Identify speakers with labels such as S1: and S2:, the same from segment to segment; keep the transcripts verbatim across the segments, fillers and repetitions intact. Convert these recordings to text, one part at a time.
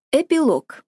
S1: Эпилог.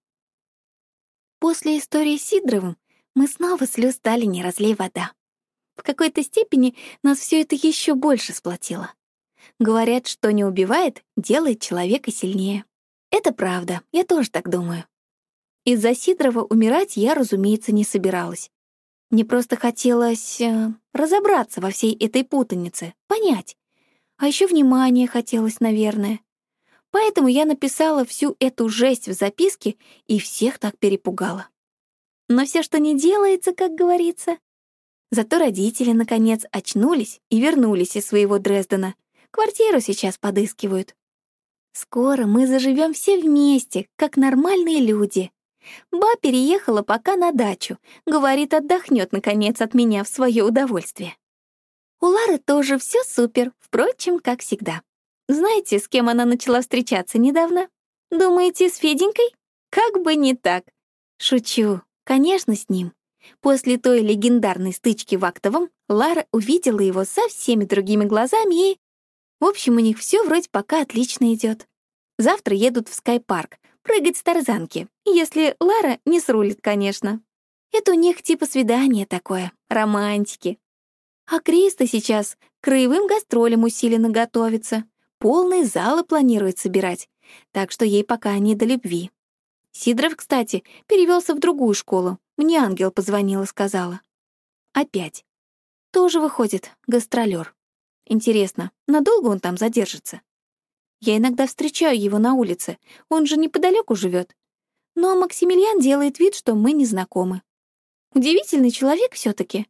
S1: После истории с Сидоровым мы снова с Лю стали не разлей вода. В какой-то степени нас все это еще больше сплотило. Говорят, что не убивает, делает человека сильнее. Это правда, я тоже так думаю. Из-за Сидорова умирать я, разумеется, не собиралась. Мне просто хотелось э, разобраться во всей этой путанице, понять. А еще внимания хотелось, наверное. Поэтому я написала всю эту жесть в записке и всех так перепугала. Но все, что не делается, как говорится. Зато родители, наконец, очнулись и вернулись из своего Дрездена. Квартиру сейчас подыскивают. Скоро мы заживем все вместе, как нормальные люди. Ба переехала пока на дачу. Говорит, отдохнет, наконец, от меня в свое удовольствие. У Лары тоже все супер, впрочем, как всегда. Знаете, с кем она начала встречаться недавно? Думаете, с Феденькой? Как бы не так. Шучу. Конечно, с ним. После той легендарной стычки в Актовом Лара увидела его со всеми другими глазами и... В общем, у них все вроде пока отлично идет. Завтра едут в Скай-парк прыгать с тарзанки, если Лара не срулит, конечно. Это у них типа свидание такое, романтики. А Криста сейчас к краевым гастролям усиленно готовится. Полные залы планирует собирать, так что ей пока не до любви. Сидоров, кстати, перевелся в другую школу. Мне ангел позвонила, сказала. Опять. Тоже выходит гастролер. Интересно, надолго он там задержится? Я иногда встречаю его на улице, он же неподалеку живет. Но Максимилиан делает вид, что мы не знакомы. Удивительный человек все-таки.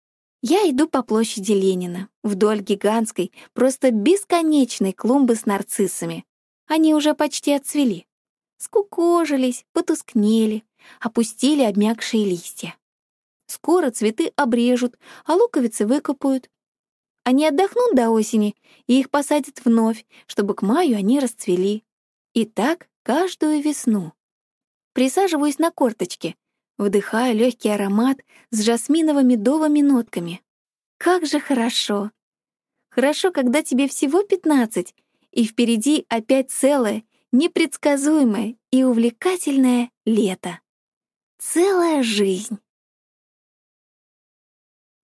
S1: Я иду по площади Ленина, вдоль гигантской, просто бесконечной клумбы с нарциссами. Они уже почти отцвели. Скукожились, потускнели, опустили обмякшие листья. Скоро цветы обрежут, а луковицы выкопают. Они отдохнут до осени, и их посадят вновь, чтобы к маю они расцвели. И так каждую весну. Присаживаюсь на корточки, вдыхаю легкий аромат с жасминово-медовыми нотками. Как же хорошо! Хорошо, когда тебе всего пятнадцать, и впереди опять целое, непредсказуемое и увлекательное лето. Целая жизнь.